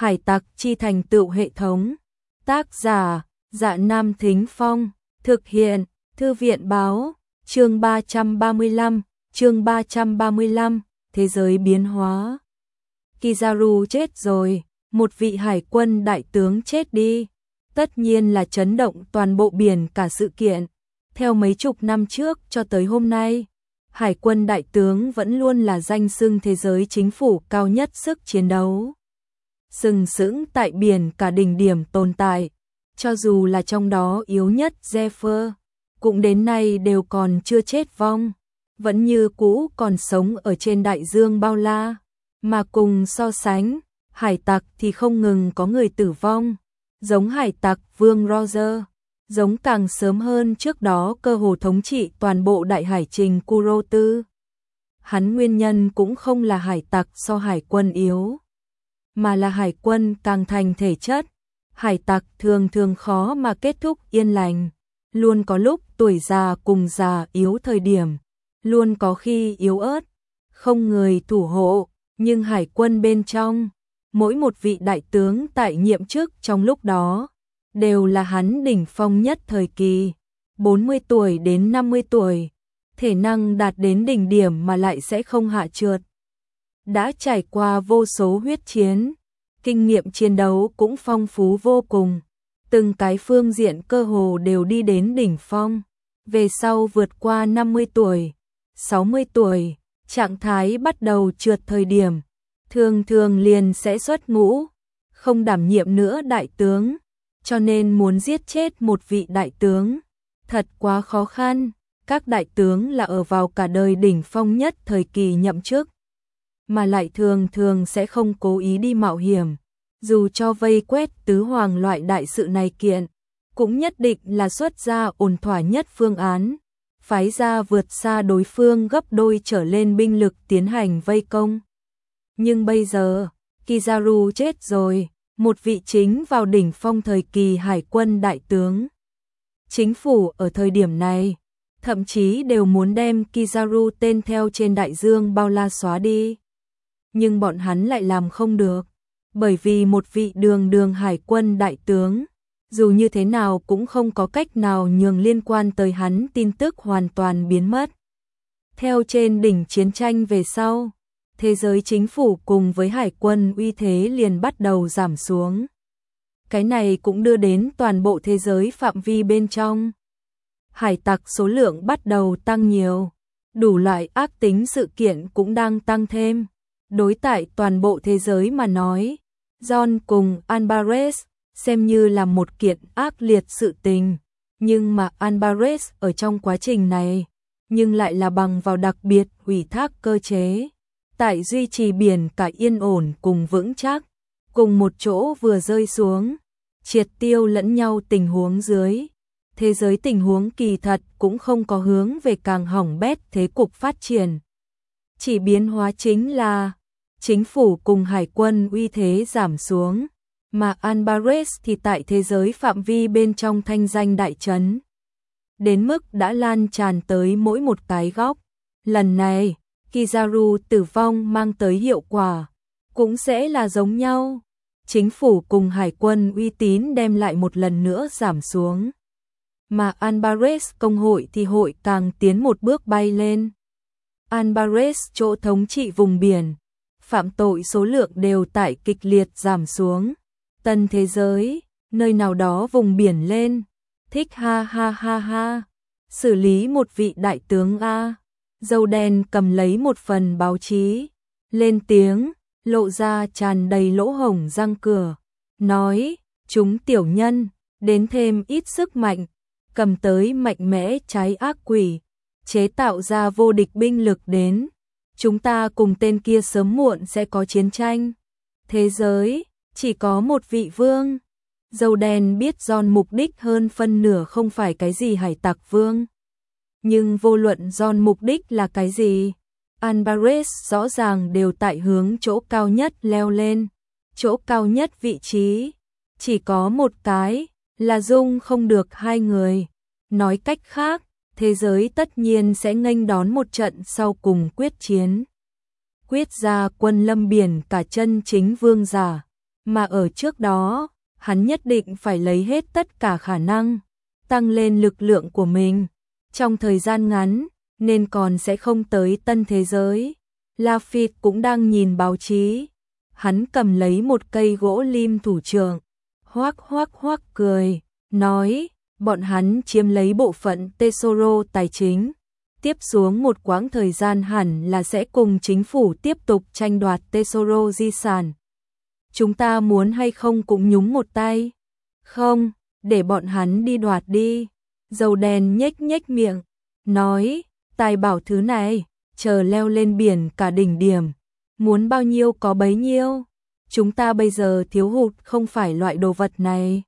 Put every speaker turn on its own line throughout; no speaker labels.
Hải tặc chi thành tựu hệ thống. Tác giả, Dạ Nam Thính Phong. Thực hiện, Thư viện Báo. Chương 335, chương 335, Thế giới biến hóa. Kizaru chết rồi, một vị hải quân đại tướng chết đi. Tất nhiên là chấn động toàn bộ biển cả sự kiện. Theo mấy chục năm trước cho tới hôm nay, hải quân đại tướng vẫn luôn là danh xưng thế giới chính phủ cao nhất sức chiến đấu. Sừng sững tại biển cả đỉnh điểm tồn tại, cho dù là trong đó yếu nhất Zephyr, cũng đến nay đều còn chưa chết vong, vẫn như cũ còn sống ở trên đại dương bao la. Mà cùng so sánh, hải tặc thì không ngừng có người tử vong, giống hải tặc Vương Roger, giống càng sớm hơn trước đó cơ hồ thống trị toàn bộ đại hải trình Kurotu. Hắn nguyên nhân cũng không là hải tặc so hải quân yếu, mà là hải quân càng thành thể chất. Hải tặc thường thường khó mà kết thúc yên lành, luôn có lúc tuổi già cùng già yếu thời điểm, luôn có khi yếu ớt, không người thủ hộ, nhưng hải quân bên trong, mỗi một vị đại tướng tại nhiệm chức trong lúc đó, đều là hắn đỉnh phong nhất thời kỳ, 40 tuổi đến 50 tuổi, thể năng đạt đến đỉnh điểm mà lại sẽ không hạ trượt. Đã trải qua vô số huyết chiến, kinh nghiệm chiến đấu cũng phong phú vô cùng, từng cái phương diện cơ hồ đều đi đến đỉnh phong. Về sau vượt qua 50 tuổi, 60 tuổi, trạng thái bắt đầu trượt thời điểm, thường thường liền sẽ xuất ngũ, không đảm nhiệm nữa đại tướng, cho nên muốn giết chết một vị đại tướng, thật quá khó khăn. Các đại tướng là ở vào cả đời đỉnh phong nhất thời kỳ nhậm chức, mà lại thường thường sẽ không cố ý đi mạo hiểm, dù cho vây quét tứ hoàng loại đại sự này kiện, cũng nhất định là xuất ra ổn thỏa nhất phương án, phái ra vượt xa đối phương gấp đôi trở lên binh lực tiến hành vây công. Nhưng bây giờ, Kizaru chết rồi, một vị chính vào đỉnh phong thời kỳ hải quân đại tướng. Chính phủ ở thời điểm này, thậm chí đều muốn đem Kizaru tên theo trên đại dương bao la xóa đi. Nhưng bọn hắn lại làm không được, bởi vì một vị đường hải quân đại tướng, dù như thế nào cũng không có cách nào nhường liên quan tới hắn tin tức hoàn toàn biến mất. Theo trên đỉnh chiến tranh về sau, thế giới chính phủ cùng với hải quân uy thế liền bắt đầu giảm xuống. Cái này cũng đưa đến toàn bộ thế giới phạm vi bên trong. Hải tặc số lượng bắt đầu tăng nhiều, đủ loại ác tính sự kiện cũng đang tăng thêm. Đối tại toàn bộ thế giới mà nói, John cùng Alvarez xem như là một kiện ác liệt sự tình, nhưng mà Alvarez ở trong quá trình này, nhưng lại là bằng vào đặc biệt ủy thác cơ chế, tại duy trì biển cả yên ổn cùng vững chắc, cùng một chỗ vừa rơi xuống, triệt tiêu lẫn nhau tình huống dưới. Thế giới tình huống kỳ thật cũng không có hướng về càng hỏng bét thế cục phát triển. Chỉ biến hóa chính là chính phủ cùng hải quân uy thế giảm xuống, mà Alvarez thì tại thế giới phạm vi bên trong thanh danh đại chấn, đến mức đã lan tràn tới mỗi một cái góc. Lần này, Kizaru tử vong mang tới hiệu quả, cũng sẽ là giống nhau. Chính phủ cùng hải quân uy tín đem lại một lần nữa giảm xuống, mà Alvarez công hội thì hội càng tiến một bước bay lên. Alvarez chỗ thống trị vùng biển, phạm tội số lượng đều tại kịch liệt giảm xuống. Tân thế giới, nơi nào đó vùng biển lên, thích ha ha ha ha, xử lý một vị đại tướng A. Dâu đen cầm lấy một phần báo chí, lên tiếng, lộ ra tràn đầy lỗ hổng răng cửa, nói, chúng tiểu nhân, đến thêm ít sức mạnh, cầm tới mạnh mẽ trái ác quỷ, chế tạo ra vô địch binh lực đến. Chúng ta cùng tên kia sớm muộn sẽ có chiến tranh. Thế giới, chỉ có một vị vương. Dâu đen biết John mục đích hơn phân nửa không phải cái gì hải tặc vương. Nhưng vô luận John mục đích là cái gì, Alvarez rõ ràng đều tại hướng chỗ cao nhất leo lên. Chỗ cao nhất vị trí, chỉ có một cái, là dung không được hai người. Nói cách khác, thế giới tất nhiên sẽ nghênh đón một trận sau cùng quyết chiến. Quyết ra quân lâm biển cả chân chính vương giả. mà ở trước đó, hắn nhất định phải lấy hết tất cả khả năng, tăng lên lực lượng của mình. Trong thời gian ngắn, nên còn sẽ không tới tân thế giới. Lafitte cũng đang nhìn báo chí. Hắn cầm lấy một cây gỗ lim thủ trưởng, hoác hoác hoác cười, nói, bọn hắn chiếm lấy bộ phận Tesoro tài chính. Tiếp xuống một quãng thời gian hẳn là sẽ cùng chính phủ tiếp tục tranh đoạt Tesoro di sản. Chúng ta muốn hay không cũng nhúng một tay? Không, để bọn hắn đi đoạt đi. Dầu đen nhếch nhếch miệng, nói, tài bảo thứ này, chờ leo lên biển cả đỉnh điểm. Muốn bao nhiêu có bấy nhiêu. Chúng ta bây giờ thiếu hụt không phải loại đồ vật này.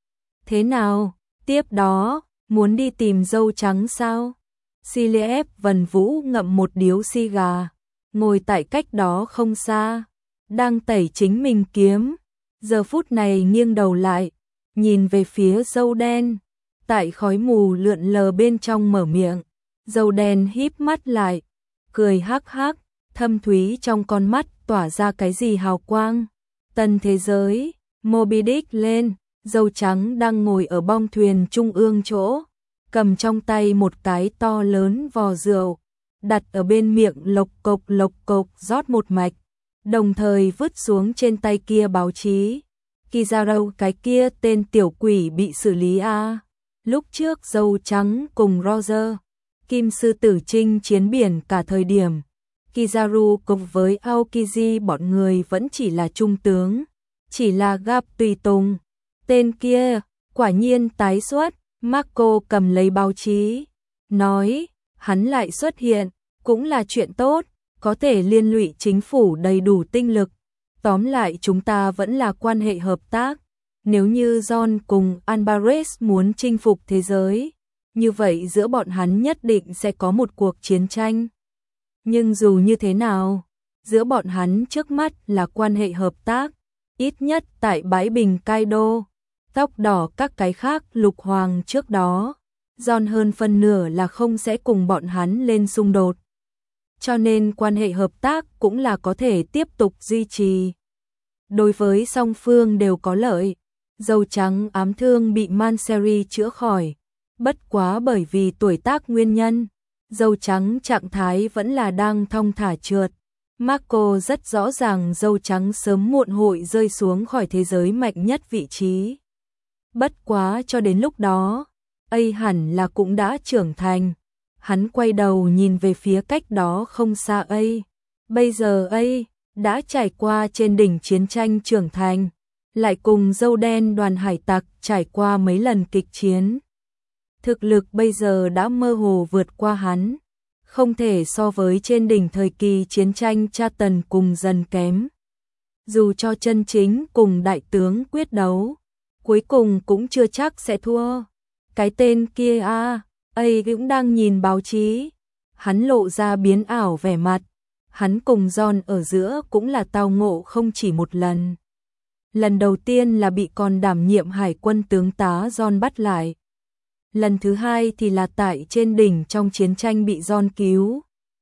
Thế nào, tiếp đó, muốn đi tìm dâu trắng sao? Siliev Vân Vũ ngậm một điếu xì gà, ngồi tại cách đó không xa, đang tẩy chính mình kiếm. Giờ phút này nghiêng đầu lại, nhìn về phía dâu đen, tại khói mù lượn lờ bên trong mở miệng. Dâu đen híp mắt lại, cười hắc hắc, thâm thúy trong con mắt tỏa ra cái gì hào quang. Tân thế giới, Moby Dick lên, dâu trắng đang ngồi ở bong thuyền trung ương chỗ, cầm trong tay một cái to lớn vò rượu, đặt ở bên miệng lộc cộc rót một mạch, đồng thời vứt xuống trên tay kia báo chí. Kizaru, cái kia tên tiểu quỷ bị xử lý à? Lúc trước dâu trắng cùng Roger, Kim Sư Tử chinh chiến biển cả thời điểm, Kizaru cùng với Aokiji bọn người vẫn chỉ là trung tướng, chỉ là gặp tùy tùng. Tên kia, quả nhiên tái xuất. Marco cầm lấy báo chí, nói, hắn lại xuất hiện, cũng là chuyện tốt, có thể liên lụy chính phủ đầy đủ tinh lực. Tóm lại chúng ta vẫn là quan hệ hợp tác. Nếu như John cùng Alvarez muốn chinh phục thế giới, như vậy giữa bọn hắn nhất định sẽ có một cuộc chiến tranh. Nhưng dù như thế nào, giữa bọn hắn trước mắt là quan hệ hợp tác, ít nhất tại bãi bình Kaido. Tóc đỏ các cái khác lục hoàng trước đó, John hơn phân nửa là không sẽ cùng bọn hắn lên xung đột. Cho nên quan hệ hợp tác cũng là có thể tiếp tục duy trì. Đối với song phương đều có lợi. Dâu trắng ám thương bị Manseri chữa khỏi, bất quá bởi vì tuổi tác nguyên nhân, dâu trắng trạng thái vẫn là đang thong thả trượt. Marco rất rõ ràng dâu trắng sớm muộn hội rơi xuống khỏi thế giới mạnh nhất vị trí. Bất quá cho đến lúc đó, A hẳn là cũng đã trưởng thành. Hắn quay đầu nhìn về phía cách đó không xa A. Bây giờ A đã trải qua trên đỉnh chiến tranh trưởng thành, lại cùng dâu đen đoàn hải tặc trải qua mấy lần kịch chiến. Thực lực bây giờ đã mơ hồ vượt qua hắn, không thể so với trên đỉnh thời kỳ chiến tranh Cha Tần cùng dần kém. Dù cho chân chính cùng đại tướng quyết đấu, cuối cùng cũng chưa chắc sẽ thua. Cái tên kia A cũng đang nhìn báo chí, hắn lộ ra biến ảo vẻ mặt. Hắn cùng John ở giữa cũng là tao ngộ không chỉ một lần. Lần đầu tiên là bị còn đảm nhiệm hải quân tướng tá John bắt lại. Lần thứ hai thì là tại trên đỉnh trong chiến tranh bị John cứu.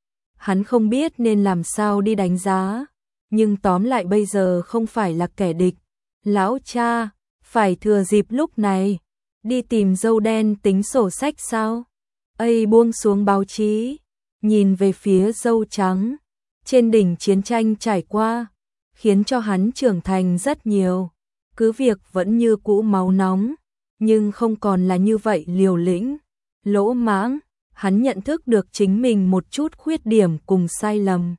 Hắn không biết nên làm sao đi đánh giá, nhưng tóm lại bây giờ không phải là kẻ địch. Lão cha, phải thừa dịp lúc này, đi tìm dâu đen tính sổ sách sao? A buông xuống báo chí, nhìn về phía dâu trắng. Trên đỉnh chiến tranh trải qua, khiến cho hắn trưởng thành rất nhiều. Cứ việc vẫn như cũ máu nóng, nhưng không còn là như vậy liều lĩnh, lỗ mãng. Hắn nhận thức được chính mình một chút khuyết điểm cùng sai lầm.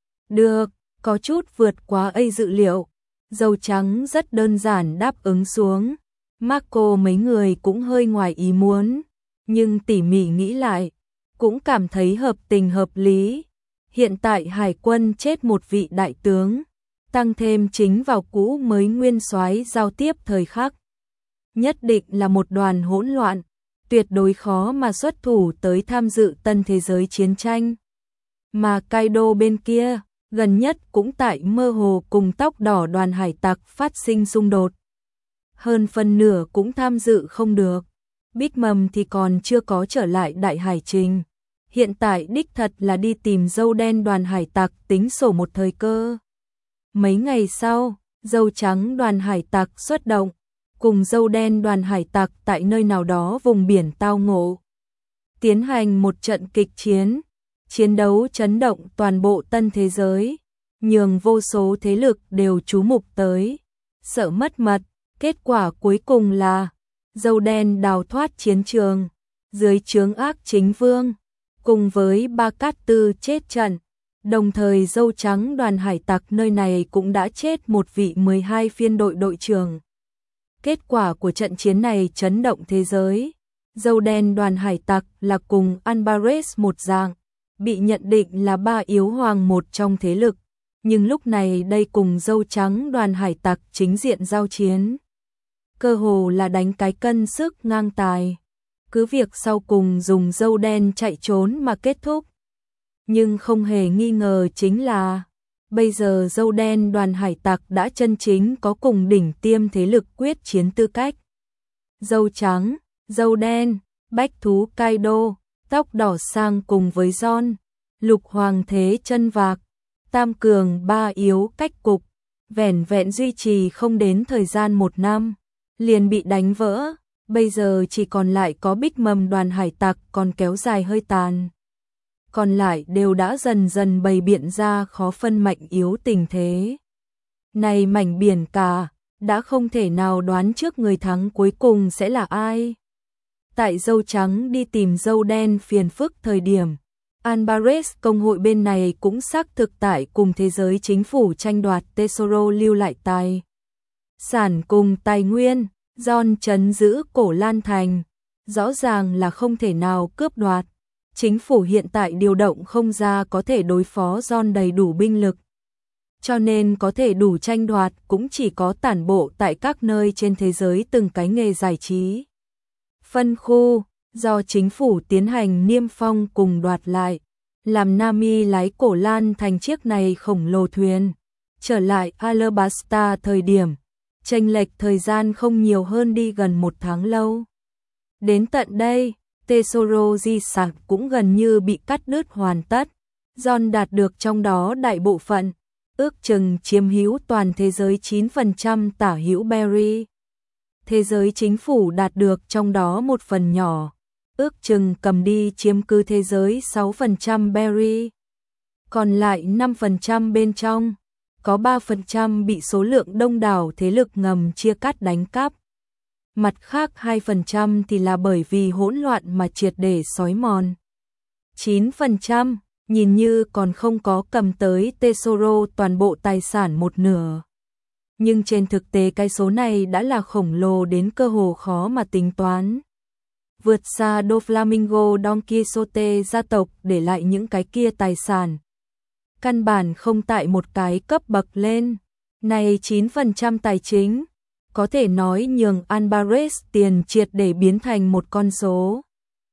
Được, có chút vượt quá A dự liệu. Dâu trắng rất đơn giản đáp ứng xuống. Marco mấy người cũng hơi ngoài ý muốn, nhưng tỉ mỉ nghĩ lại, cũng cảm thấy hợp tình hợp lý. Hiện tại hải quân chết một vị đại tướng, tăng thêm chính vào cũ mới nguyên soái giao tiếp thời khắc. Nhất định là một đoàn hỗn loạn, tuyệt đối khó mà xuất thủ tới tham dự tân thế giới chiến tranh. Mà Kaido bên kia, gần nhất cũng tại mơ hồ cùng tóc đỏ đoàn hải tặc phát sinh xung đột. Hơn phân nửa cũng tham dự không được. Big Mom thì còn chưa có trở lại đại hải trình. Hiện tại đích thật là đi tìm dâu đen đoàn hải tặc tính sổ một thời cơ. Mấy ngày sau, Dâu trắng đoàn hải tặc xuất động, cùng dâu đen đoàn hải tặc tại nơi nào đó vùng biển tao ngộ. Tiến hành một trận kịch chiến, chiến đấu chấn động toàn bộ tân thế giới, nhường vô số thế lực đều chú mục tới, sợ mất mật, kết quả cuối cùng là dâu đen đào thoát chiến trường, dưới trướng ác chính vương, cùng với Ba Cát Tư chết trận, đồng thời dâu trắng đoàn hải tặc nơi này cũng đã chết một vị 12 phiên đội đội trưởng. Kết quả của trận chiến này chấn động thế giới. Dâu đen đoàn hải tặc là cùng Alvarez một dạng, bị nhận định là ba yếu hoàng một trong thế lực, nhưng lúc này đây cùng dâu trắng đoàn hải tặc chính diện giao chiến. Cơ hồ là đánh cái cân sức ngang tài, cứ việc sau cùng dùng dâu đen chạy trốn mà kết thúc. Nhưng không hề nghi ngờ chính là, bây giờ dâu đen đoàn hải tặc đã chân chính có cùng đỉnh tiêm thế lực quyết chiến tư cách. Dâu trắng, dâu đen, bách thú Kaido, tóc đỏ sang cùng với John, lục hoàng thế chân vạc, tam cường ba yếu cách cục, vẻn vẹn duy trì không đến thời gian 1 năm, liền bị đánh vỡ, bây giờ chỉ còn lại có Big Mom đoàn hải tặc còn kéo dài hơi tàn. Còn lại đều đã dần dần bày biện ra khó phân mạnh yếu tình thế. Này mảnh biển cả, đã không thể nào đoán trước người thắng cuối cùng sẽ là ai. Tại dâu trắng đi tìm dâu đen phiền phức thời điểm, Alvarez công hội bên này cũng xác thực tại cùng thế giới chính phủ tranh đoạt Tesoro lưu lại tài sản cùng tài nguyên, John trấn giữ Cổ Lan Thành, rõ ràng là không thể nào cướp đoạt. Chính phủ hiện tại điều động không ra có thể đối phó John đầy đủ binh lực. Cho nên có thể đủ tranh đoạt cũng chỉ có tản bộ tại các nơi trên thế giới từng cái nghề giải trí. Phân khu, do chính phủ tiến hành niêm phong cùng đoạt lại, làm Nami lái Cổ Lan Thành chiếc này khổng lồ thuyền. Trở lại Alabasta thời điểm, chênh lệch thời gian không nhiều hơn đi gần 1 tháng lâu. Đến tận đây, Tesoro di sản cũng gần như bị cắt đứt hoàn tất. John đạt được trong đó đại bộ phận, ước chừng chiếm hữu toàn thế giới 9% tả hữu berry. Thế giới chính phủ đạt được trong đó một phần nhỏ, ước chừng cầm đi chiếm cứ thế giới 6% berry. Còn lại 5% bên trong, có 3% bị số lượng đông đảo thế lực ngầm chia cắt đánh cắp. Mặt khác 2% thì là bởi vì hỗn loạn mà triệt để xói mòn. 9% nhìn như còn không có cầm tới Tesoro toàn bộ tài sản 1/2. Nhưng trên thực tế cái số này đã là khổng lồ đến cơ hồ khó mà tính toán. Vượt xa Doflamingo Don Quixote gia tộc để lại những cái kia tài sản. Căn bản không tại một cái cấp bậc lên. Này 9% tài chính, có thể nói nhường Alvarez tiền triệt để biến thành một con số.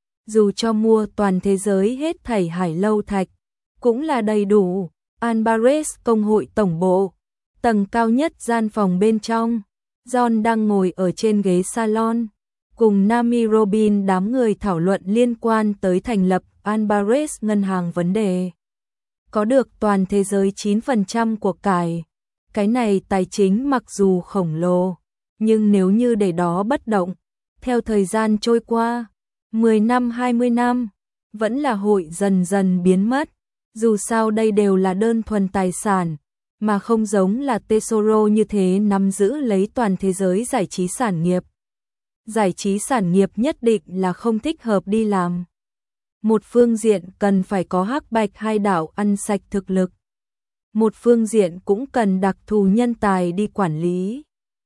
Dù cho mua toàn thế giới hết thảy hải lâu thạch, cũng là đầy đủ. Alvarez công hội tổng bộ, tầng cao nhất gian phòng bên trong, John đang ngồi ở trên ghế salon, cùng Nami Robin đám người thảo luận liên quan tới thành lập Alvarez ngân hàng vấn đề. Có được toàn thế giới 9% của cải. Cái này tài chính mặc dù khổng lồ, nhưng nếu như để đó bất động, theo thời gian trôi qua, 10 năm 20 năm, vẫn là hội dần dần biến mất. Dù sao đây đều là đơn thuần tài sản, mà không giống là Tesoro như thế nắm giữ lấy toàn thế giới giải trí sản nghiệp. Giải trí sản nghiệp nhất định là không thích hợp đi làm. Một phương diện cần phải có hắc bạch hai đạo ăn sạch thực lực. Một phương diện cũng cần đặc thù nhân tài đi quản lý.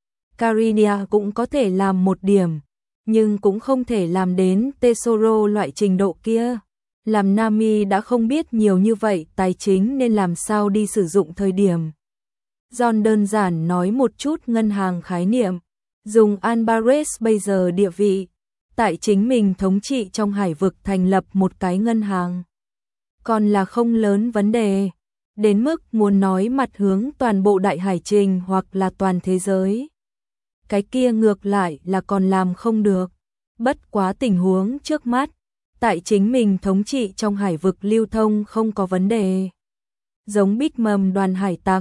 Carinia cũng có thể làm một điểm, nhưng cũng không thể làm đến Tesoro loại trình độ kia. Làm Nami đã không biết nhiều như vậy tài chính nên làm sao đi sử dụng thời điểm. John đơn giản nói một chút ngân hàng khái niệm, dùng Alvarez bây giờ địa vị, tại chính mình thống trị trong hải vực thành lập một cái ngân hàng. Còn là không lớn vấn đề, đến mức muốn nói mặt hướng toàn bộ đại hải trình hoặc là toàn thế giới. Cái kia ngược lại là còn làm không được, bất quá tình huống trước mắt, tại chính mình thống trị trong hải vực lưu thông không có vấn đề. Giống Big Mom đoàn hải tặc,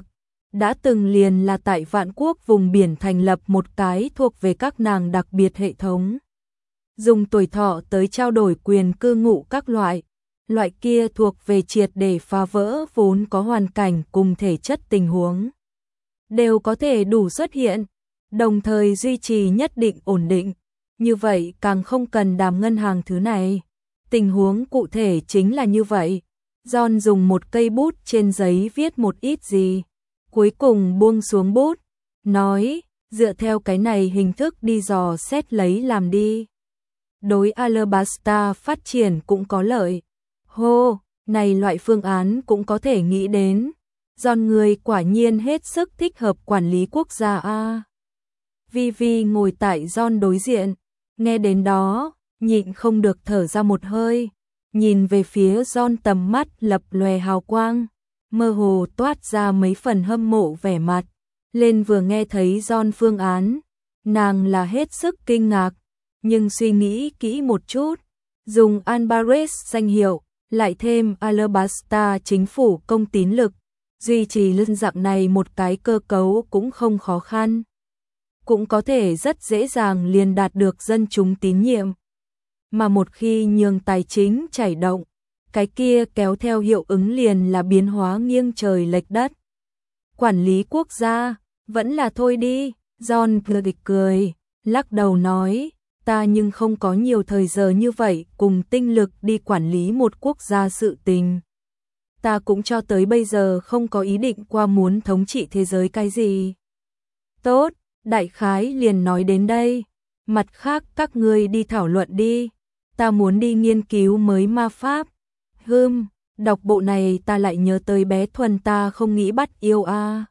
đã từng liền là tại Vạn Quốc vùng biển thành lập một cái thuộc về các nàng đặc biệt hệ thống. Dùng tuổi thọ tới trao đổi quyền cư ngụ các loại kia thuộc về triệt để phá vỡ vốn có hoàn cảnh cùng thể chất tình huống. Đều có thể đủ xuất hiện, đồng thời duy trì nhất định ổn định, như vậy càng không cần đàm ngân hàng thứ này. Tình huống cụ thể chính là như vậy. John dùng một cây bút trên giấy viết một ít gì, cuối cùng buông xuống bút, nói, dựa theo cái này hình thức đi dò xét lấy làm đi. Đối Alabasta phát triển cũng có lợi. Hô, này loại phương án cũng có thể nghĩ đến. John người quả nhiên hết sức thích hợp quản lý quốc gia a. Vivi ngồi tại John đối diện, nghe đến đó, nhịn không được thở ra một hơi, nhìn về phía John tầm mắt lập lòe hào quang, mơ hồ toát ra mấy phần hâm mộ vẻ mặt. Lên vừa nghe thấy John phương án, nàng là hết sức kinh ngạc, nhưng suy nghĩ kỹ một chút, dùng Alvarez danh hiệu, lại thêm Alabasta chính phủ công tín lực, duy trì lưng dạng này một cái cơ cấu cũng không khó khăn. Cũng có thể rất dễ dàng liền đạt được dân chúng tín nhiệm. Mà một khi nhường tài chính chảy động, cái kia kéo theo hiệu ứng liền là biến hóa nghiêng trời lệch đất. Quản lý quốc gia, vẫn là thôi đi, John cười, lắc đầu nói, ta nhưng không có nhiều thời giờ như vậy cùng tinh lực đi quản lý một quốc gia sự tình. Ta cũng cho tới bây giờ không có ý định qua muốn thống trị thế giới cái gì. Tốt, đại khái liền nói đến đây, mặt khác các ngươi đi thảo luận đi, ta muốn đi nghiên cứu mới ma pháp. Đọc bộ này ta lại nhớ tới bé Thuần ta không nghĩ bắt yêu a.